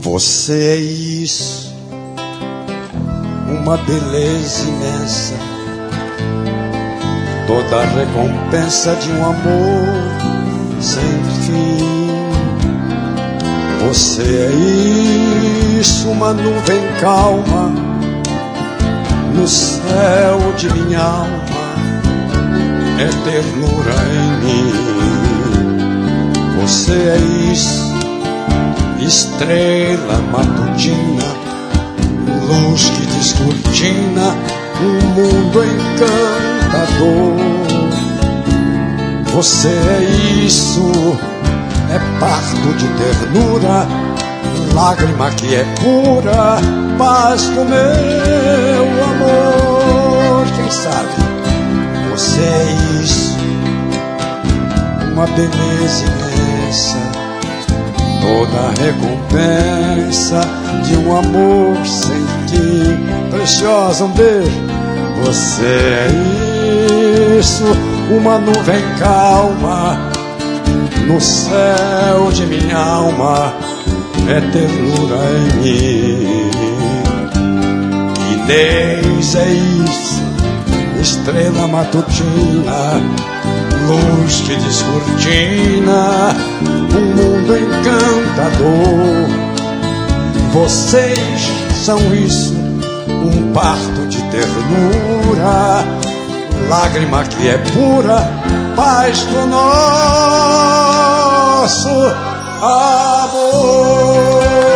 Você é isso, uma beleza imensa, toda a recompensa de um amor sem fim. Você é isso, uma nuvem calma no céu de minha alma, é ternura em mim. Você é isso, estrela matutina, luz que descortina um mundo encantador. Você é isso, é parto de ternura, lágrima que é pura, paz do meu amor. Quem sabe? Você é isso, uma beleza imensa, toda a recompensa de um amor sem fim. Preciosa, um beijo. Você é isso, uma nuvem calma no céu de minha alma, é ternura em mim. Inês é isso, estrela matutina, luz que descortina um mundo encantador. Vocês são isso, um parto de ternura, lágrima que é pura, paz do nosso amor.